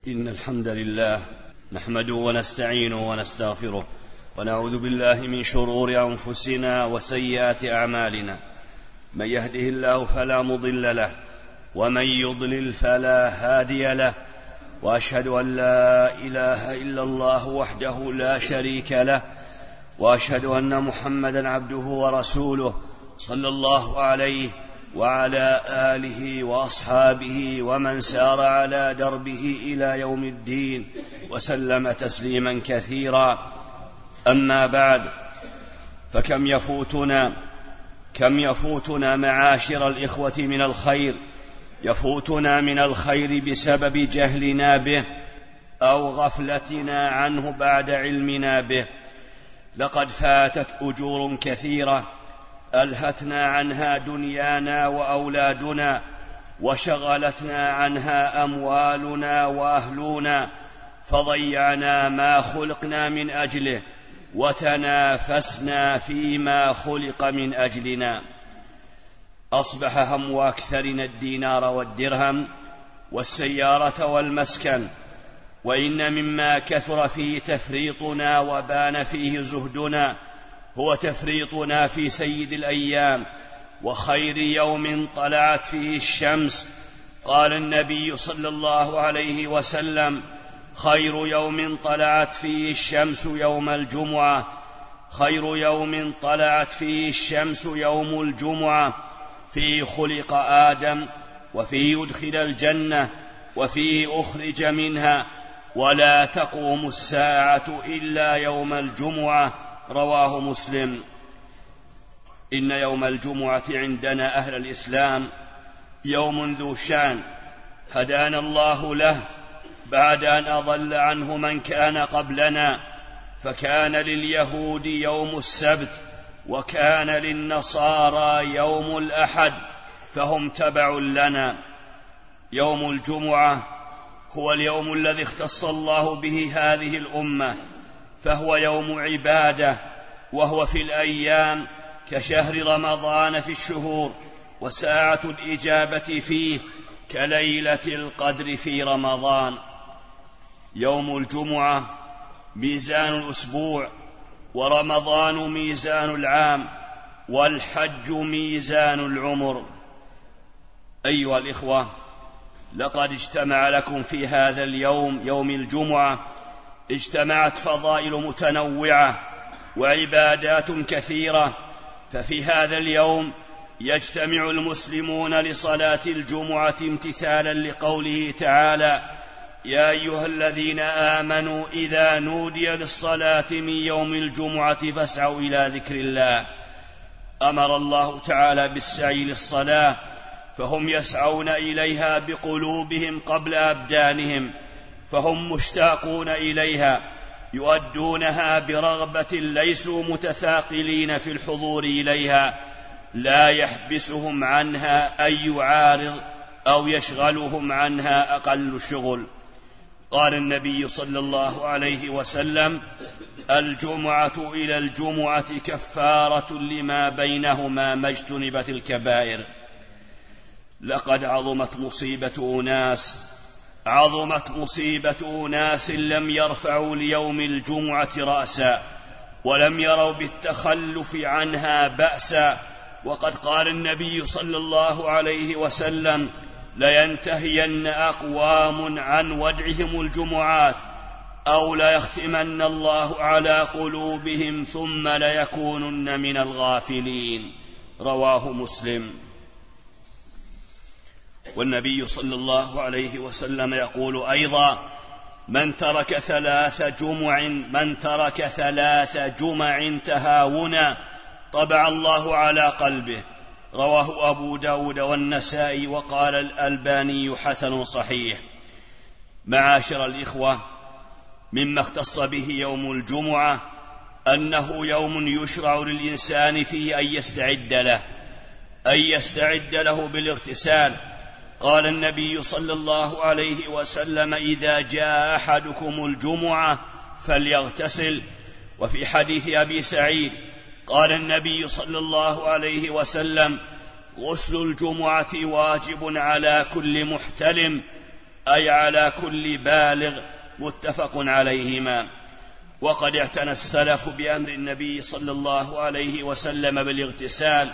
إن الحمد لله نحمده ونستعينه ونستغفره ونعوذ بالله من شرور أنفسنا وسيئات أعمالنا. من يهده الله فلا مضل له ومن يضلل فلا هادي له، وأشهد أن لا إله إلا الله وحده لا شريك له، وأشهد أن محمدا عبده ورسوله صلى الله عليه وعلى آله وأصحابه ومن سار على دربه إلى يوم الدين وسلم تسليما كثيرا. أما بعد، فكم يفوتنا معاشر الإخوة من الخير، يفوتنا من الخير بسبب جهلنا به أو غفلتنا عنه بعد علمنا به. لقد فاتت أجور كثيرة ألهتنا عنها دنيانا وأولادنا، وشغلتنا عنها أموالنا وأهلنا، فضيعنا ما خلقنا من أجله وتنافسنا فيما خلق من أجلنا. أصبح هم أكثرنا الدينار والدرهم والسيارة والمسكن، وإن مما كثر فيه تفريطنا وبان فيه زهدنا هو تفريطنا في سيد الأيام وخير يوم طلعت فيه الشمس. قال النبي صلى الله عليه وسلم: خير يوم طلعت فيه الشمس يوم الجمعة، خير يوم طلعت فيه الشمس يوم الجمعة، فيه خلق آدم، وفيه يدخل الجنة، وفيه أخرج منها، ولا تقوم الساعة إلا يوم الجمعة. رواه مسلم. إن يوم الجمعة عندنا أهل الإسلام يوم ذو شان هدانا الله له بعد أن أضل عنه من كان قبلنا، فكان لليهود يوم السبت، وكان للنصارى يوم الأحد، فهم تبع لنا. يوم الجمعة هو اليوم الذي اختص الله به هذه الأمة، فهو يوم عبادة، وهو في الأيام كشهر رمضان في الشهور، وساعة الإجابة فيه كليلة القدر في رمضان. يوم الجمعة ميزان الأسبوع، ورمضان ميزان العام، والحج ميزان العمر. أيها الإخوة، لقد اجتمع لكم في هذا اليوم، يوم الجمعة، اجتمعت فضائل متنوعة وعبادات كثيرة. ففي هذا اليوم يجتمع المسلمون لصلاة الجمعة امتثالا لقوله تعالى: يا أيها الذين آمنوا إذا نودي للصلاة من يوم الجمعة فاسعوا إلى ذكر الله. أمر الله تعالى بالسعي للصلاة، فهم يسعون إليها بقلوبهم قبل أبدانهم، فهم مشتاقون إليها، يؤدونها برغبة، ليسوا متثاقلين في الحضور إليها، لا يحبسهم عنها أي عارض أو يشغلهم عنها أقل شغل. قال النبي صلى الله عليه وسلم: الجمعة إلى الجمعة كفارة لما بينهما ما اجتنبت الكبائر. لقد عظمت مصيبة أناس لم يرفعوا ليوم الجمعة رأسا، ولم يروا بالتخلف عنها بأسا. وقد قال النبي صلى الله عليه وسلم: لينتهين أقوام عن ودعهم الجمعات، أو ليختمن الله على قلوبهم ثم ليكونن من الغافلين. رواه مسلم. والنبي صلى الله عليه وسلم يقول أيضا: من ترك ثلاث جمع تهاونا طبع الله على قلبه. رواه أبو داود والنسائي، وقال الألباني حسن صحيح. معاشر الإخوة، مما اختص به يوم الجمعة أنه يوم يشرع للإنسان فيه أن يستعد له بالاغتسال. قال النبي صلى الله عليه وسلم: إذا جاء أحدكم الجمعة فليغتسل. وفي حديث أبي سعيد قال النبي صلى الله عليه وسلم: غسل الجمعة واجب على كل محتلم، أي على كل بالغ، متفق عليهما. وقد اعتنى السلف بأمر النبي صلى الله عليه وسلم بالاغتسال.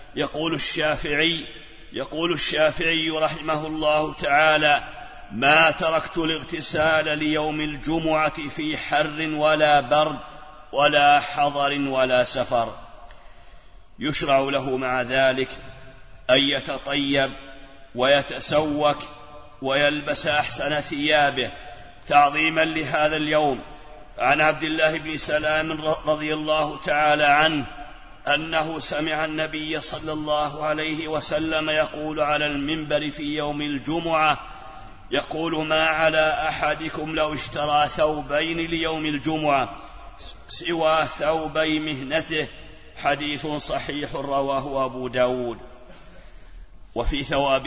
يقول الشافعي رحمه الله تعالى: ما تركت الاغتسال ليوم الجمعة في حر ولا برد ولا حضر ولا سفر. يشرع له مع ذلك أن يتطيب ويتسوك ويلبس أحسن ثيابه تعظيما لهذا اليوم. عن عبد الله بن سلام رضي الله تعالى عنه أنه سمع النبي صلى الله عليه وسلم يقول على المنبر في يوم الجمعة: يقول: ما على أحدكم لو اشترى ثوبين ليوم الجمعة سوى ثوبي مهنته. حديث صحيح رواه أبو داود. وفي ثواب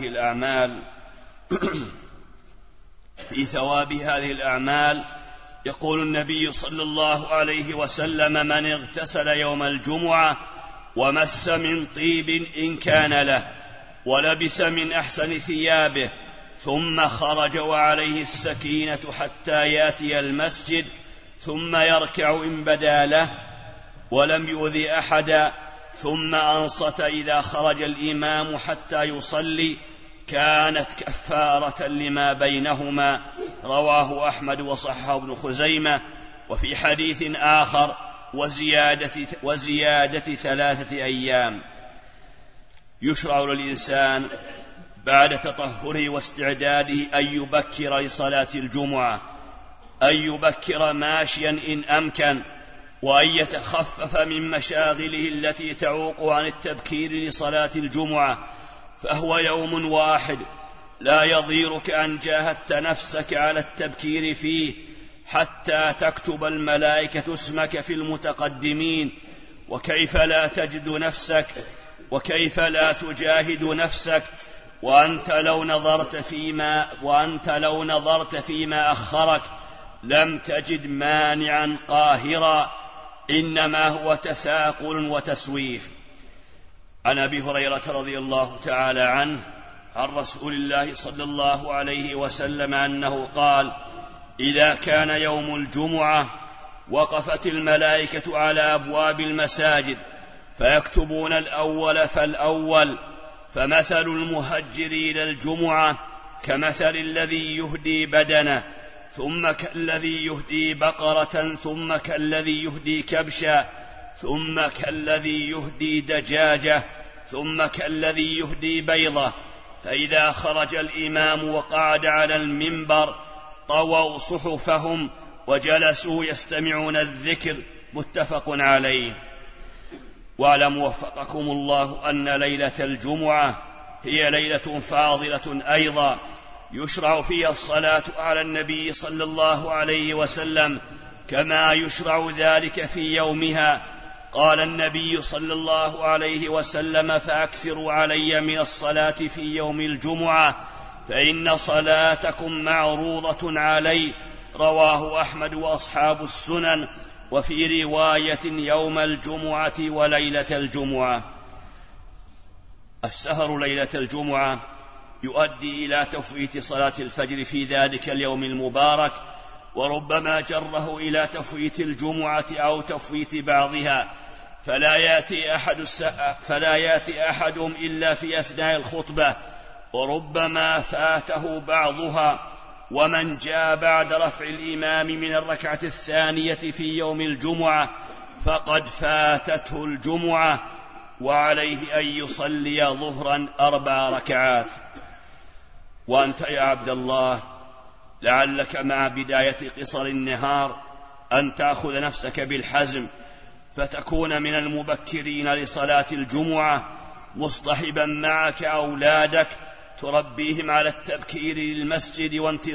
هذه الأعمال يقول النبي صلى الله عليه وسلم: من اغتسل يوم الجمعة ومس من طيب إن كان له ولبس من أحسن ثيابه ثم خرج وعليه السكينة حتى يأتي المسجد ثم يركع إن بدا له ولم يؤذي أحدا ثم أنصت إذا خرج الإمام حتى يصلي كانت كفارة لما بينهما. رواه أحمد وصححه ابن خزيمة. وفي حديث آخر: وزيادة 3 أيام. يشرع للإنسان بعد تطهره واستعداده أن يبكر لصلاة الجمعة، أن يبكر ماشيا إن أمكن، وأن يتخفف من مشاغله التي تعوق عن التبكير لصلاة الجمعة، فهو يوم واحد لا يضيرك أن جاهدت نفسك على التبكير فيه حتى تكتب الملائكة اسمك في المتقدمين. وكيف لا تجد نفسك وكيف لا تجاهد نفسك وأنت لو نظرت فيما أخرك لم تجد مانعا قاهرا، إنما هو تثاقل وتسويف. عن أبي هريرة رضي الله تعالى عنه عن رسول الله صلى الله عليه وسلم أنه قال: إذا كان يوم الجمعة وقفت الملائكة على أبواب المساجد فيكتبون الأول فالأول، فمثل المهجر إلى الجمعة كمثل الذي يهدي بدنه، ثم كالذي يهدي بقرة، ثم كالذي يهدي كبشا، ثم كالذي يهدي دجاجة، ثم كالذي يهدي بيضة. فإذا خرج الإمام وقعد على المنبر طووا صحفهم وجلسوا يستمعون الذكر. متفق عليه. واعلموا وفقكم الله أن ليلة الجمعة هي ليلة فاضلة أيضا يشرع فيها الصلاة على النبي صلى الله عليه وسلم كما يشرع ذلك في يومها. قال النبي صلى الله عليه وسلم: فأكثروا علي من الصلاة في يوم الجمعة فإن صلاتكم معروضة علي. رواه أحمد وأصحاب السنن. وفي رواية: يوم الجمعة وليلة الجمعة. السهر ليلة الجمعة يؤدي إلى تفويت صلاة الفجر في ذلك اليوم المبارك، وربما جره إلى تفويت الجمعة أو تفويت بعضها، فلا يأتي أحدهم إلا في أثناء الخطبة، وربما فاته بعضها. ومن جاء بعد رفع الإمام من الركعة الثانية في يوم الجمعة فقد فاتته الجمعة، وعليه أن يصلي ظهرا 4 ركعات. وأنت يا عبد الله لعلك مع بداية قصر النهار أن تأخذ نفسك بالحزم فتكون من المبكرين لصلاة الجمعة، مصطحبا معك أولادك تربيهم على التبكير للمسجد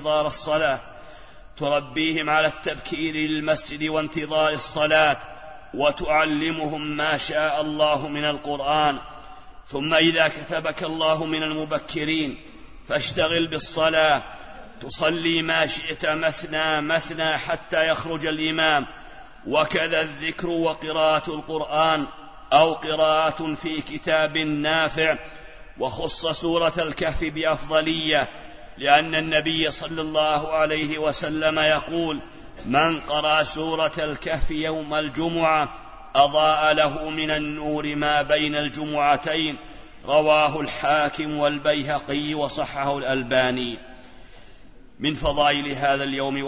وانتظار الصلاة وتعلمهم ما شاء الله من القرآن. ثم إذا كتبك الله من المبكرين فاشتغل بالصلاة، تصلي ما شئت مثنى حتى يخرج الإمام. وكذا الذكر وقراءة القرآن أو قراءة في كتاب نافع. وخص سورة الكهف بأفضلية لأن النبي صلى الله عليه وسلم يقول: من قرأ سورة الكهف يوم الجمعة أضاء له من النور ما بين الجمعتين. رواه الحاكم والبيهقي وصححه الألباني. من فضائل هذا اليوم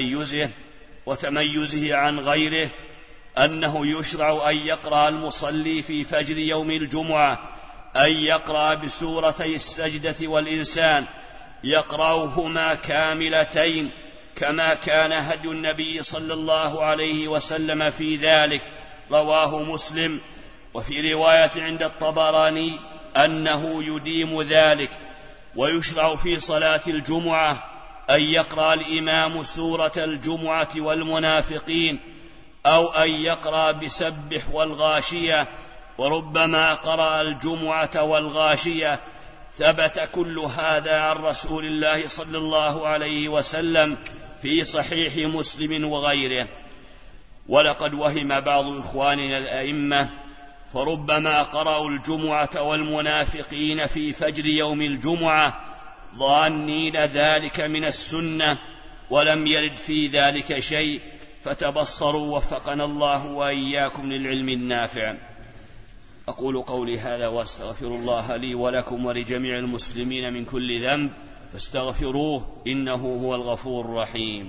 وتميزه عن غيره أنه يشرع أن يقرأ المصلي في فجر يوم الجمعة أن يقرأ بسورتي السجدة والإنسان، يقرأهما كاملتين كما كان هدي النبي صلى الله عليه وسلم في ذلك. رواه مسلم. وفي رواية عند الطبراني أنه يديم ذلك. ويشرع في صلاة الجمعة أن يقرأ الإمام سورة الجمعة والمنافقين، أو أن يقرأ بسبح والغاشية، وربما قرأ الجمعة والغاشية. ثبت كل هذا عن رسول الله صلى الله عليه وسلم في صحيح مسلم وغيره. ولقد وهم بعض إخواننا الأئمة فربما قرأوا الجمعة والمنافقين في فجر يوم الجمعة ظانين ذلك من السنة، ولم يرد في ذلك شيء، فتبصروا وفقنا الله وإياكم للعلم النافع. أقول قولي هذا وأستغفر الله لي ولكم ولجميع المسلمين من كل ذنب، فاستغفروه إنه هو الغفور الرحيم.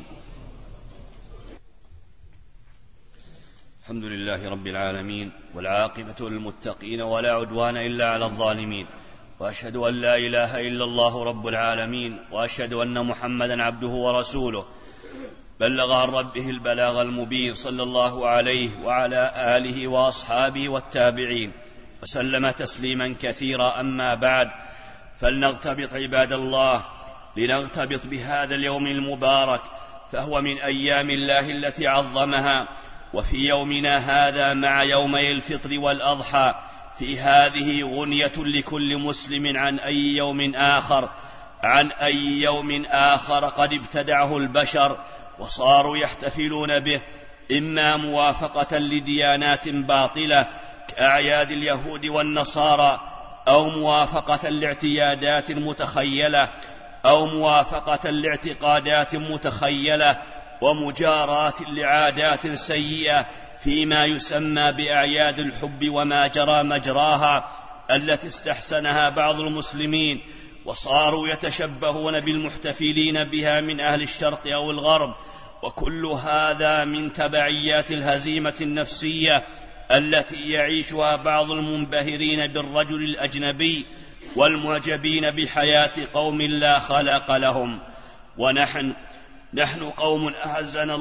الحمد لله رب العالمين، والعاقبة للمتقين، ولا عدوان إلا على الظالمين، وأشهد أن لا إله إلا الله رب العالمين، وأشهد أن محمدا عبده ورسوله، بلغ عن ربه البلاغ المبين، صلى الله عليه وعلى آله وأصحابه والتابعين وسلم تسليما كثيرا. أما بعد، فلنغتبط عباد الله، لنغتبط بهذا اليوم المبارك، فهو من أيام الله التي عظمها. وفي يومنا هذا مع يومي الفطر والأضحى في هذه غنية لكل مسلم عن أي يوم آخر قد ابتدعه البشر وصاروا يحتفلون به، إما موافقة لديانات باطلة كأعياد اليهود والنصارى، أو موافقة لاعتيادات متخيلة، أو موافقة لاعتقادات متخيلة، ومجاراة لعادات سيئة فيما يسمى بأعياد الحب وما جرى مجراها التي استحسنها بعض المسلمين، وصاروا يتشبهون بالمحتفلين بها من أهل الشرق أو الغرب. وكل هذا من تبعيات الهزيمة النفسية التي يعيشها بعض المنبهرين بالرجل الأجنبي والمعجبين بحياة قوم لا خلق لهم. نحن قوم أعزنا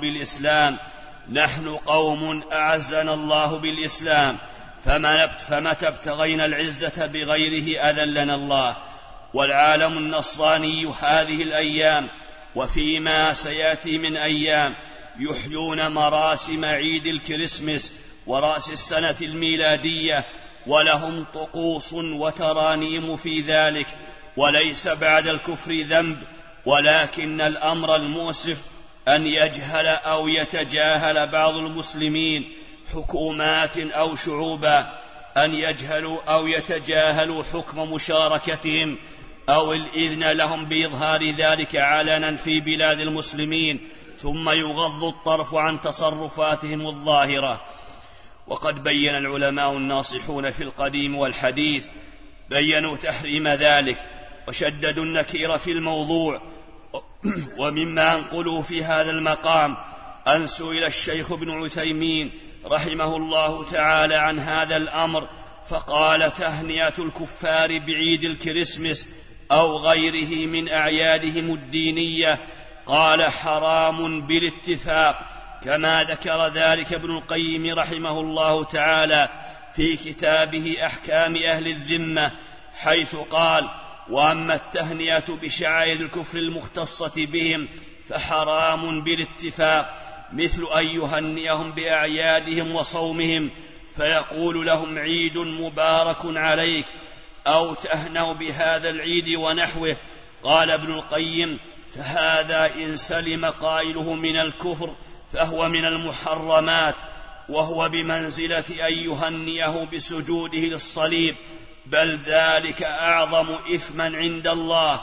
الله بالإسلام، فمتى ابتغينا العزة بغيره أذلنا الله. والعالم النصراني هذه الأيام وفيما سيأتي من أيام يحيون مراسم عيد الكريسماس ورأس السنة الميلادية، ولهم طقوس وترانيم في ذلك، وليس بعد الكفر ذنب، ولكن الأمر المؤسف أن يجهل أو يتجاهل بعض المسلمين حكومات أو شعوبا، أن يجهلوا أو يتجاهلوا حكم مشاركتهم أو الإذن لهم بإظهار ذلك علنا في بلاد المسلمين، ثم يغض الطرف عن تصرفاتهم الظاهرة. وقد بين العلماء الناصحون في القديم والحديث بيّنوا تحريم ذلك وشددوا النكير في الموضوع. ومما أنقلوا في هذا المقام أن سئل الشيخ ابن عثيمين رحمه الله تعالى عن هذا الأمر، فقال: تهنئة الكفار بعيد الكريسماس أو غيره من أعيادهم الدينية، قال: حرام بالاتفاق، كما ذكر ذلك ابن القيم رحمه الله تعالى في كتابه أحكام أهل الذمة، حيث قال: وأما التهنئة بشعائر الكفر المختصة بهم فحرام بالاتفاق، مثل أن يهنئهم بأعيادهم وصومهم فيقول لهم: عيد مبارك عليك، أو تهنوا بهذا العيد ونحوه. قال ابن القيم: فهذا إن سلم قائله من الكفر فهو من المحرمات، وهو بمنزلة أن يهنئه بسجوده للصليب، بل ذلك أعظم إثما عند الله،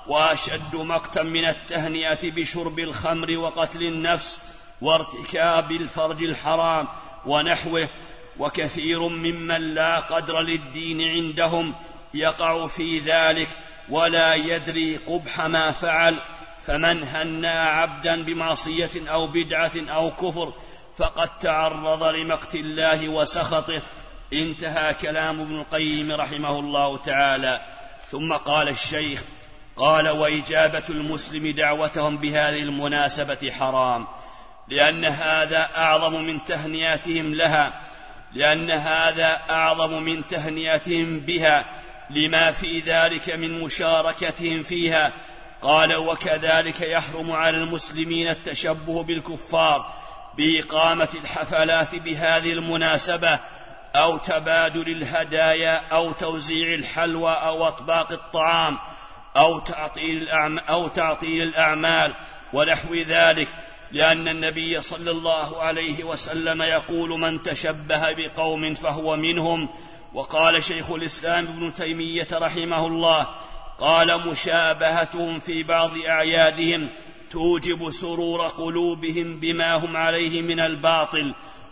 وأشد مقتا من التهنئة بشرب الخمر وقتل النفس وارتكاب الفرج الحرام ونحوه. وكثير ممن لا قدر للدين عندهم يقع في ذلك ولا يدري قبح ما فعل، فمن هنأ عبدا بمعصية أو بدعة أو كفر فقد تعرض لمقت الله وسخطه. انتهى كلام ابن القيم رحمه الله تعالى. ثم قال الشيخ: قال: وإجابة المسلم دعوتهم بهذه المناسبة حرام، لأن هذا أعظم من تهنئتهم بها لما في ذلك من مشاركتهم فيها. قال: وكذلك يحرم على المسلمين التشبه بالكفار بإقامة الحفلات بهذه المناسبة أو تبادل الهدايا أو توزيع الحلوى أو أطباق الطعام أو تعطيل الأعمال ونحو ذلك، لأن النبي صلى الله عليه وسلم يقول: من تشبه بقوم فهو منهم. وقال شيخ الإسلام ابن تيمية رحمه الله: قال: مشابهتهم في بعض أعيادهم توجب سرور قلوبهم بما هم عليه من الباطل،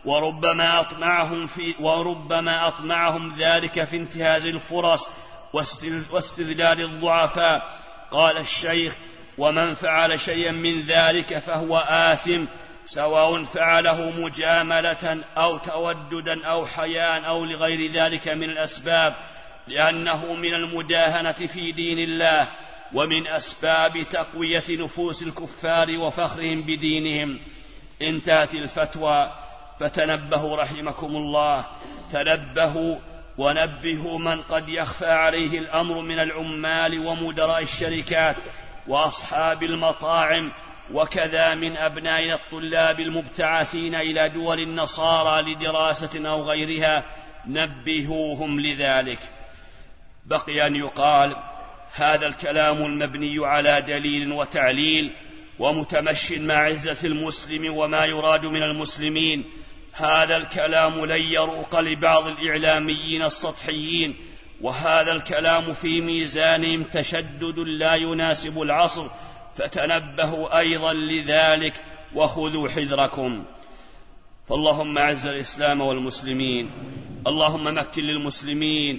وربما أطمعهم ذلك في انتهاز الفرص واستذلال الضعفاء. قال الشيخ: ومن فعل شيئا من ذلك فهو آثم، سواء فعله مجاملة أو توددا أو حياء أو لغير ذلك من الأسباب، لأنه من المداهنة في دين الله ومن أسباب تقوية نفوس الكفار وفخرهم بدينهم. انتهت الفتوى. فتنبهوا رحمكم الله، تنبهوا ونبهوا من قد يخفى عليه الأمر من العمال ومدراء الشركات وأصحاب المطاعم، وكذا من أبناء الطلاب المبتعثين إلى دول النصارى لدراسة أو غيرها، نبهوهم لذلك. بقي أن يقال: هذا الكلام المبني على دليل وتعليل ومتمش مع عزة المسلم وما يراد من المسلمين، هذا الكلام لن يروق لبعض الإعلاميين السطحيين، وهذا الكلام في ميزانهم تشدد لا يناسب العصر، فتنبهوا أيضا لذلك وخذوا حذركم. فاللهم أعز الإسلام والمسلمين، اللهم مكن للمسلمين،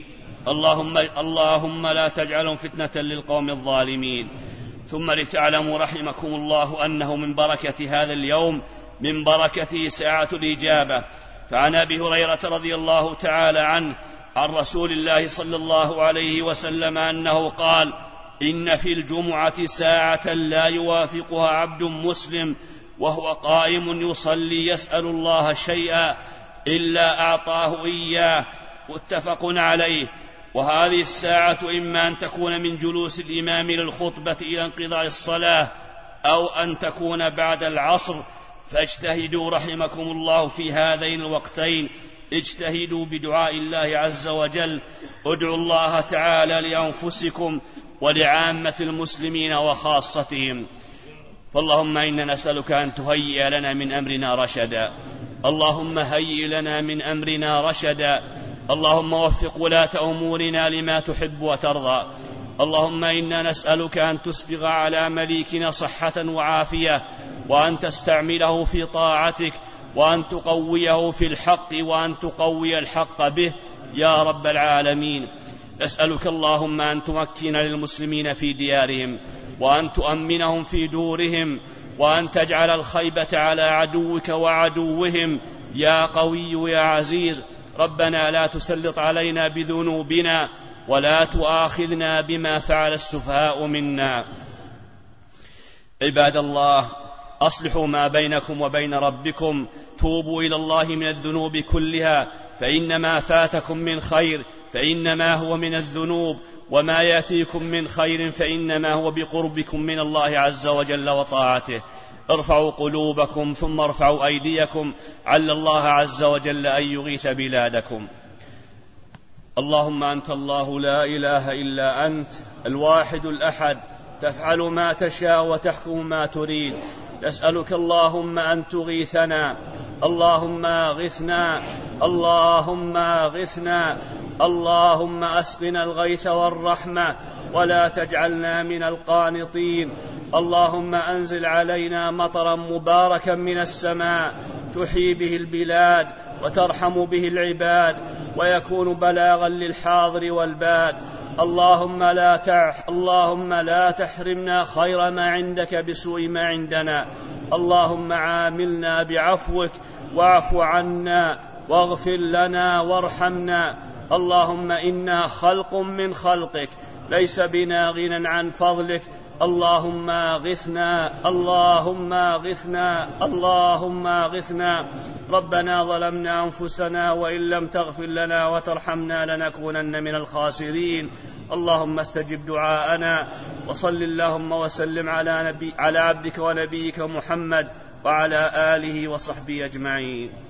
اللهم لا تجعلهم فتنة للقوم الظالمين. ثم لتعلموا رحمكم الله أنه من بركة هذا اليوم، من بركته ساعة الإجابة. فعن أبي هريرة رضي الله تعالى عنه عن رسول الله صلى الله عليه وسلم أنه قال: إن في الجمعة ساعة لا يوافقها عبد مسلم وهو قائم يصلي يسأل الله شيئا إلا أعطاه إياه، متفق عليه. وهذه الساعة إما أن تكون من جلوس الإمام للخطبة إلى انقضاء الصلاة، أو أن تكون بعد العصر، فاجتهدوا رحمكم الله في هذين الوقتين. اجتهدوا بدعاء الله عز وجل، ادعوا الله تعالى لأنفسكم ولعامة المسلمين وخاصتهم. فاللهم إنا نسألك أن تهيئ لنا من أمرنا رشدا، اللهم هيئ لنا من أمرنا رشدا، اللهم وفق ولاة أمورنا لما تحب وترضى. اللهم إنا نسألك أن تسبغ على مليكنا صحة وعافية، وأن تستعمله في طاعتك، وأن تقويه في الحق، وأن تقوي الحق به يا رب العالمين. نسألك اللهم أن تمكن للمسلمين في ديارهم، وأن تؤمنهم في دورهم، وأن تجعل الخيبة على عدوك وعدوهم يا قوي يا عزيز. ربنا لا تسلط علينا بذنوبنا ولا تؤاخذنا بما فعل السفهاء منا. عباد الله، أصلحوا ما بينكم وبين ربكم، توبوا إلى الله من الذنوب كلها، فإن ما فاتكم من خير فإنما هو من الذنوب، وما يأتيكم من خير فإنما هو بقربكم من الله عز وجل وطاعته. ارفعوا قلوبكم ثم ارفعوا أيديكم، عل الله عز وجل أن يغيث بلادكم. اللهم أنت الله لا إله إلا أنت الواحد الأحد، تفعل ما تشاء وتحكم ما تريد. نسألك اللهم أن تغيثنا، اللهم أغثنا، اللهم أغثنا، اللهم أسقنا الغيث والرحمة ولا تجعلنا من القانطين. اللهم أنزل علينا مطرا مباركا من السماء تحيي به البلاد وترحم به العباد ويكون بلاغا للحاضر والباد. اللهم لا تحرمنا خير ما عندك بسوء ما عندنا. اللهم عاملنا بعفوك واعف عنا واغفر لنا وارحمنا. اللهم إنا خلق من خلقك ليس بنا غنى عن فضلك. اللهم اغثنا اللهم اغثنا اللهم اغثنا. ربنا ظلمنا أنفسنا وإن لم تغفر لنا وترحمنا لنكونن من الخاسرين. اللهم استجب دعاءنا وصل اللهم وسلم على عبدك ونبيك محمد وعلى آله وصحبه أجمعين.